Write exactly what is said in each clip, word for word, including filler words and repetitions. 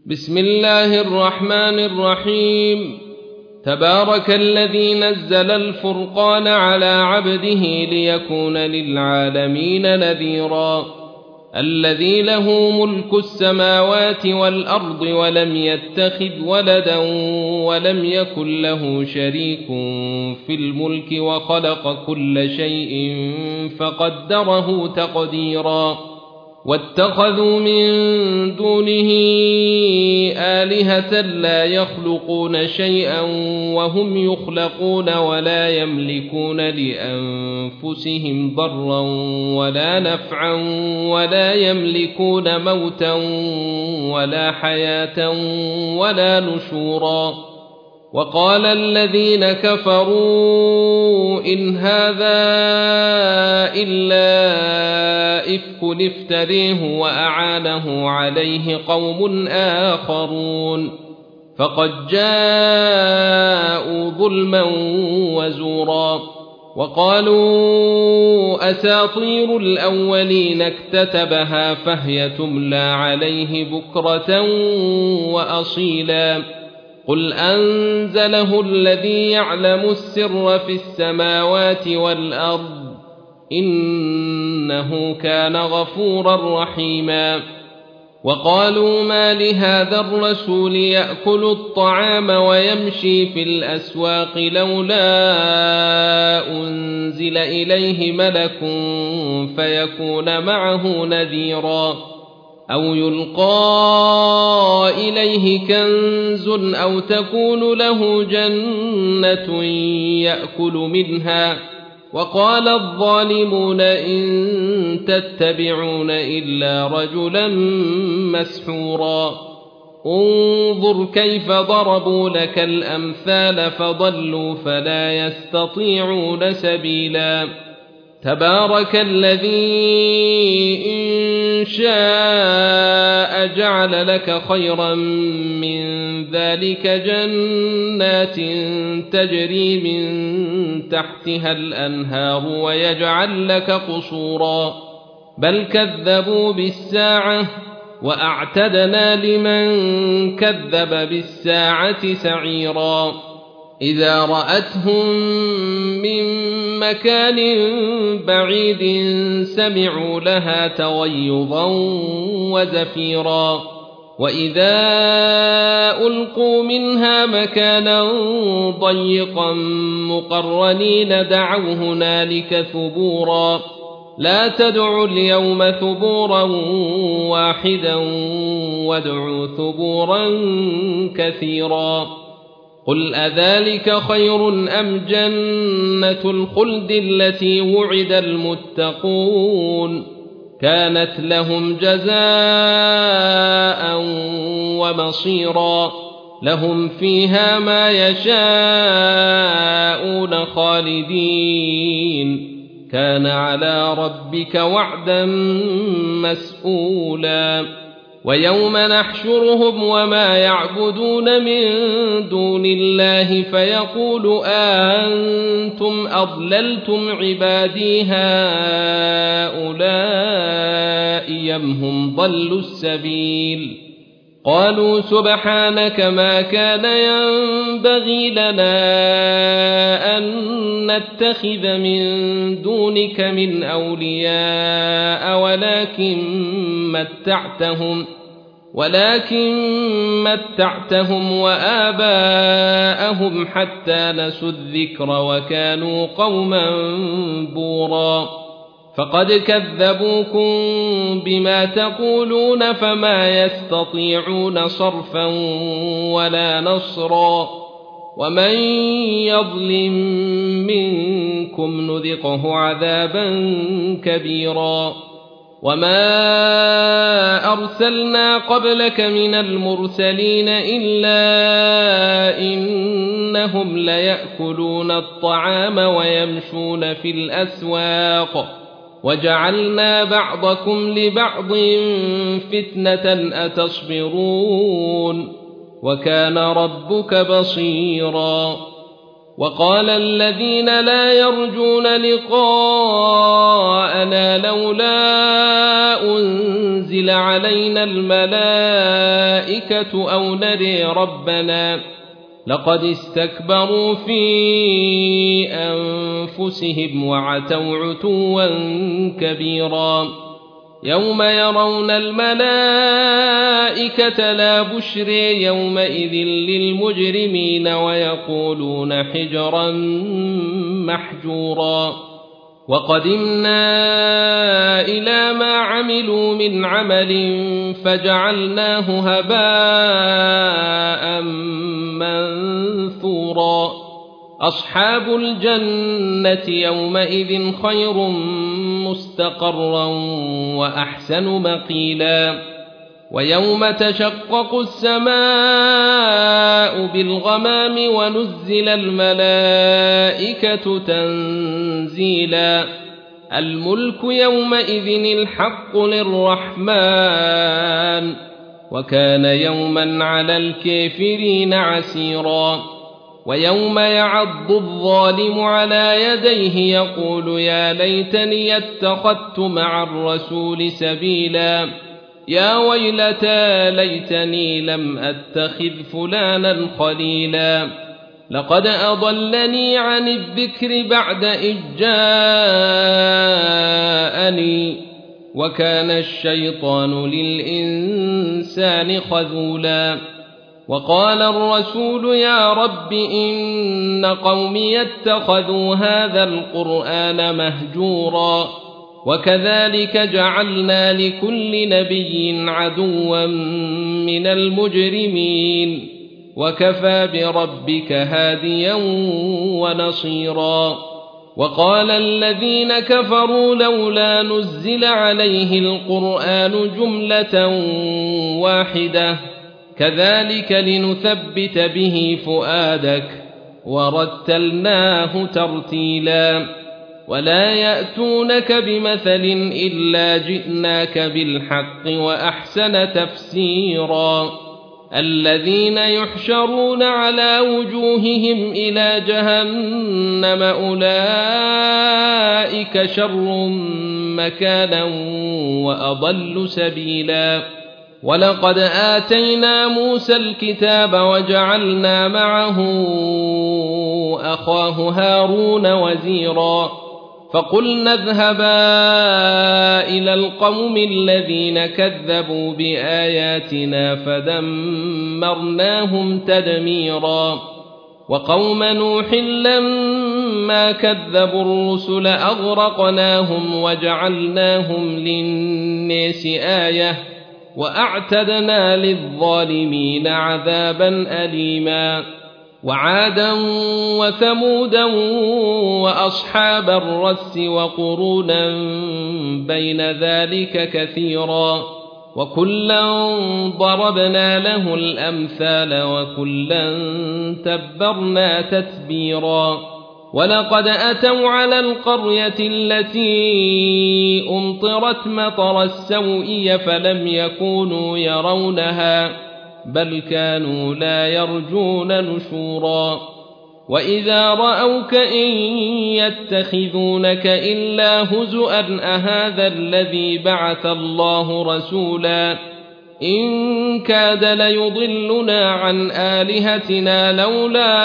بسم الله الرحمن الرحيم. تبارك الذي نزل الفرقان على عبده ليكون للعالمين نذيرا. الذي له ملك السماوات والأرض ولم يتخذ ولدا ولم يكن له شريك في الملك وخلق كل شيء فقدره تقديرا. واتخذوا من دونه آلهة لا يخلقون شيئا وهم يخلقون ولا يملكون لأنفسهم ضرا ولا نفعا ولا يملكون موتا ولا حياة ولا نشورا. وقال الذين كفروا إن هذا إلا إفك افتريه وأعانه عليه قوم آخرون فقد جاءوا ظلما وزورا. وقالوا أساطير الأولين اكتتبها فهي تملى عليه بكرة وأصيلا. قل أنزله الذي يعلم السر في السماوات والأرض إنه كان غفورا رحيما. وقالوا ما لهذا الرسول يأكل الطعام ويمشي في الأسواق لولا أنزل إليه ملك فيكون معه نذيرا أو يلقى إليه كنز أو تكون له جنة يأكل منها. وقال الظالمون إن تتبعون إلا رجلا مسحورا. انظر كيف ضربوا لك الأمثال فضلوا فلا يستطيعون سبيلا. تبارك الذي إن شاء جعل لك خيرا من ذلك جنات تجري من تحتها الأنهار ويجعل لك قصورا بل كذبوا بالساعة وأعتدنا لمن كذب بالساعة سعيرا. إذا رأتهم من مكان بعيد سمعوا لها تغيظا وزفيرا. وإذا ألقوا منها مكانا ضيقا مقرنين دعوا هنالك ثبورا. لا تدعوا اليوم ثبورا واحدا وادعوا ثبورا كثيرا. قل أذلك خير أم جنة الخلد التي وعد المتقون كانت لهم جزاء ومصيرا. لهم فيها ما يشاءون خالدين كان على ربك وعدا مسئولا. ويوم نحشرهم وما يعبدون من دون الله فيقول أأنتم أضللتم عبادي هؤلاء أم هم ضلوا السبيل. قالوا سبحانك ما كان ينبغي لنا أن نتخذ من دونك من أولياء ولكن متعتهم ولكن متعتهم وآباءهم حتى نسوا الذكر وكانوا قوما بورا. فقد كذبوكم بما تقولون فما يستطيعون صرفا ولا نصرا. ومن يظلم منكم نذقه عذابا كبيرا. وما أرسلنا قبلك من المرسلين إلا إنهم ليأكلون الطعام ويمشون في الأسواق وجعلنا بعضكم لبعض فتنة أتصبرون وكان ربك بصيرا. وقال الذين لا يرجون لقاءنا لولا أنزل علينا الملائكة أو نري ربنا لقد استكبروا في أنفسهم وعتوا عتوا كبيرا يوم يرون الملائكة لا بشر يومئذ للمجرمين ويقولون حجرا محجورا وقدمنا إلى ما عملوا من عمل فجعلناه هباء منثورا أصحاب الجنة يومئذ خير مستقرا وأحسن مقيلا ويوم تشقق السماء بالغمام ونزل الملائكة تنزيلا الملك يومئذ الحق للرحمن وكان يوما على الكافرين عسيرا ويوم يعض الظالم على يديه يقول يا ليتني اتخذت مع الرسول سبيلا يا ويلتى ليتني لم اتخذ فلانا خليلا لقد أضلني عن الذكر بعد إذ جاءني وكان الشيطان للإنسان خذولا وقال الرسول يا رب إن قومي اتخذوا هذا القرآن مهجورا وكذلك جعلنا لكل نبي عدوا من المجرمين وكفى بربك هاديا ونصيرا وقال الذين كفروا لولا نزل عليه القرآن جملة واحدة كذلك لنثبت به فؤادك ورتلناه ترتيلا ولا يأتونك بمثل إلا جئناك بالحق وأحسن تفسيرا الذين يحشرون على وجوههم إلى جهنم أولئك شر مكانا وأضل سبيلا ولقد آتينا موسى الكتاب وجعلنا معه أخاه هارون وزيرا فقلنا اذهبا إلى القوم الذين كذبوا بآياتنا فدمرناهم تدميرا وقوم نوح لما كذبوا الرسل أغرقناهم وجعلناهم للناس آية وأعتدنا للظالمين عذابا أليما وعادا وثمودا وأصحاب الرس وقرونا بين ذلك كثيرا وكلا ضربنا له الأمثال وكلا تبرنا تتبيرا ولقد أتوا على القرية التي أمطرت مطر السوء فلم يكونوا يرونها بل كانوا لا يرجون نشورا وإذا رأوك إن يتخذونك إلا هزؤا أهذا الذي بعث الله رسولا إن كاد ليضلنا عن آلهتنا لولا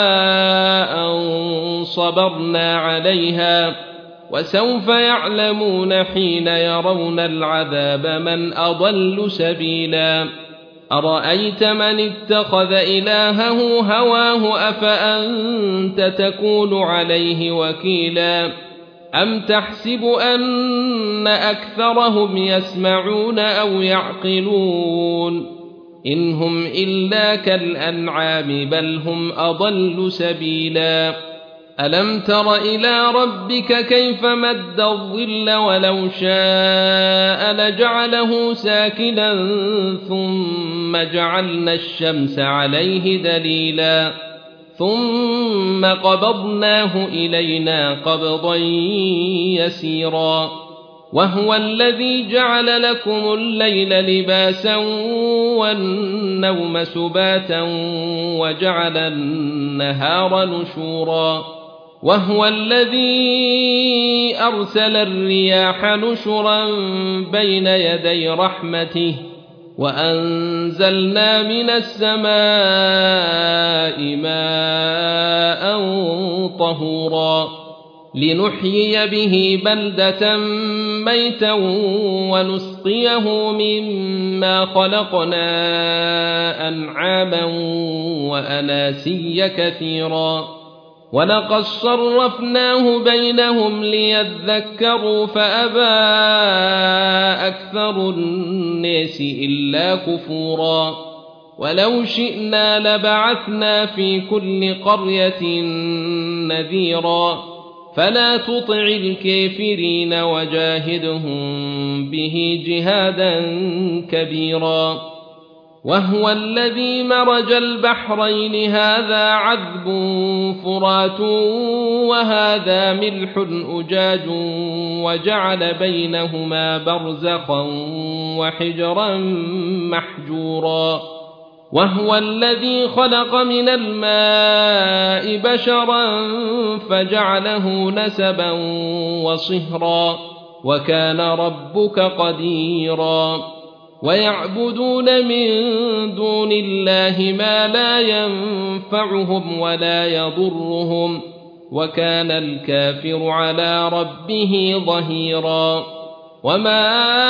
أن صبرنا عليها وسوف يعلمون حين يرون العذاب من أضل سبيلا أرأيت من اتخذ إلهه هواه أفأنت تكون عليه وكيلا أم تحسب أن أكثرهم يسمعون أو يعقلون إن هم إلا كالأنعام بل هم أضل سبيلا ألم تر إلى ربك كيف مد الظل ولو شاء لجعله ساكنا ثم جعلنا الشمس عليه دليلا ثم قبضناه إلينا قبضا يسيرا وهو الذي جعل لكم الليل لباسا والنوم سباتا وجعل النهار نشورا وهو الذي أرسل الرياح نشرا بين يدي رحمته وأنزلنا من السماء ماء طهورا لنحيي به بلدة ميتا ونسقيه مما خلقنا أنعاما وأناسيا كثيرا ولقد صرفناه بينهم ليذكروا فأبى أكثر الناس إلا كفورا ولو شئنا لبعثنا في كل قرية نذيرا فلا تطع الكافرين وجاهدهم به جهادا كبيرا وهو الذي مرج البحرين هذا عذب فرات وهذا ملح أجاج وجعل بينهما برزخا وحجرا محجورا وهو الذي خلق من الماء بشرا فجعله نسبا وصهرا وكان ربك قديرا ويعبدون من دون الله ما لا ينفعهم ولا يضرهم وكان الكافر على ربه ظهيرا وما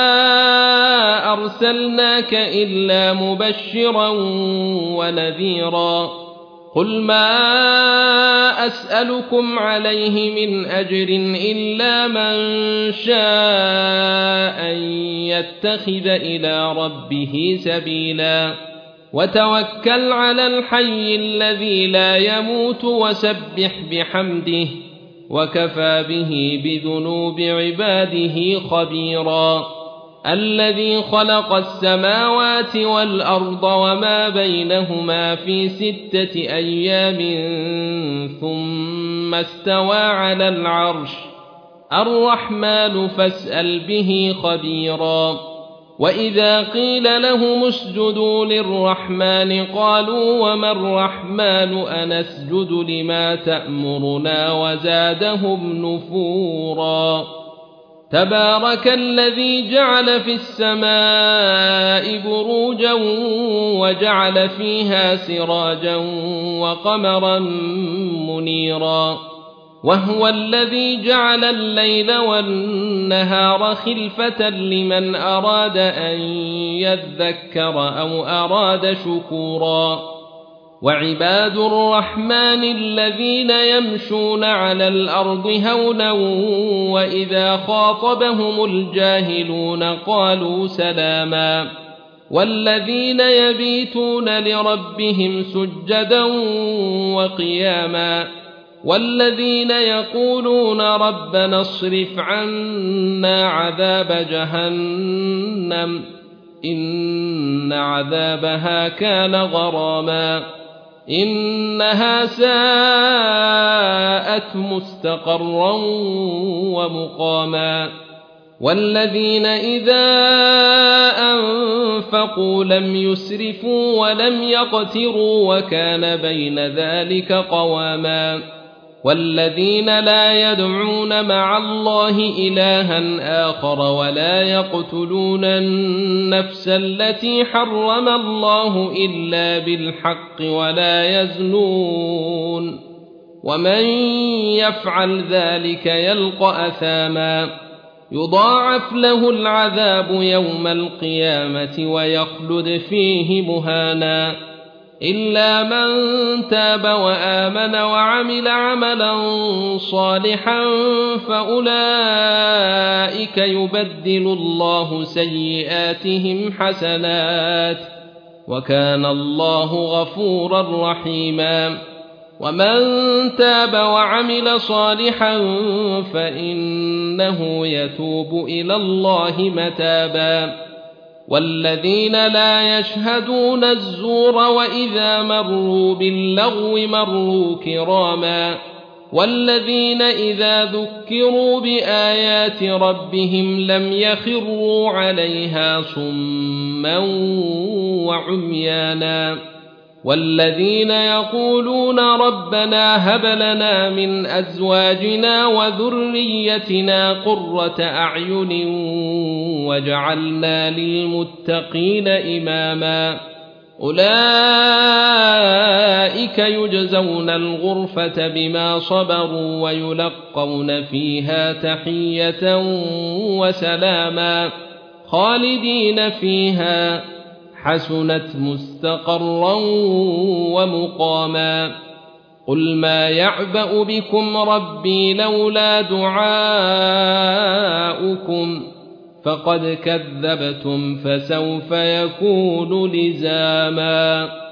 أرسلناك إلا مبشرا ونذيرا قل ما أسألكم عليه من أجر إلا من شاء أن يتخذ إلى ربه سبيلا وتوكل على الحي الذي لا يموت وسبح بحمده وكفى به بذنوب عباده خبيرا الذي خلق السماوات والأرض وما بينهما في ستة أيام ثم استوى على العرش الرحمن فاسأل به خبيرا وإذا قيل لهم اسجدوا للرحمن قالوا وما الرحمن أنسجد لما تأمرنا وزادهم نفورا تبارك الذي جعل في السماء بروجا وجعل فيها سراجا وقمرا منيرا وهو الذي جعل الليل والنهار خلفة لمن أراد أن يذكر أو أراد شكورا وعباد الرحمن الذين يمشون على الأرض هونا وإذا خاطبهم الجاهلون قالوا سلاما والذين يبيتون لربهم سجدا وقياما والذين يقولون ربنا اصرف عنا عذاب جهنم إن عذابها كان غراما إنها ساءت مستقرا ومقاما والذين إذا أنفقوا لم يسرفوا ولم يقتروا وكان بين ذلك قواما والذين لا يدعون مع الله إلها آخر ولا يقتلون النفس التي حرم الله إلا بالحق ولا يزنون ومن يفعل ذلك يلقى أثاما يضاعف له العذاب يوم القيامة ويخلد فيه مهانا إلا من تاب وآمن وعمل عملا صالحا فأولئك يبدل الله سيئاتهم حسنات وكان الله غفورا رحيما ومن تاب وعمل صالحا فإنه يتوب إلى الله متابا والذين لا يشهدون الزور وإذا مروا باللغو مروا كراما والذين إذا ذكروا بآيات ربهم لم يخروا عليها صما وعميانا والذين يقولون ربنا هب لنا من أزواجنا وذريتنا قرة أعين واجعلنا للمتقين إماما أولئك يجزون الغرفة بما صبروا ويلقون فيها تحية وسلاما خالدين فيها حسنت مستقرا ومقاما قل ما يعبأ بكم ربي لولا دعاؤكم فقد كذبتم فسوف يكون لزاما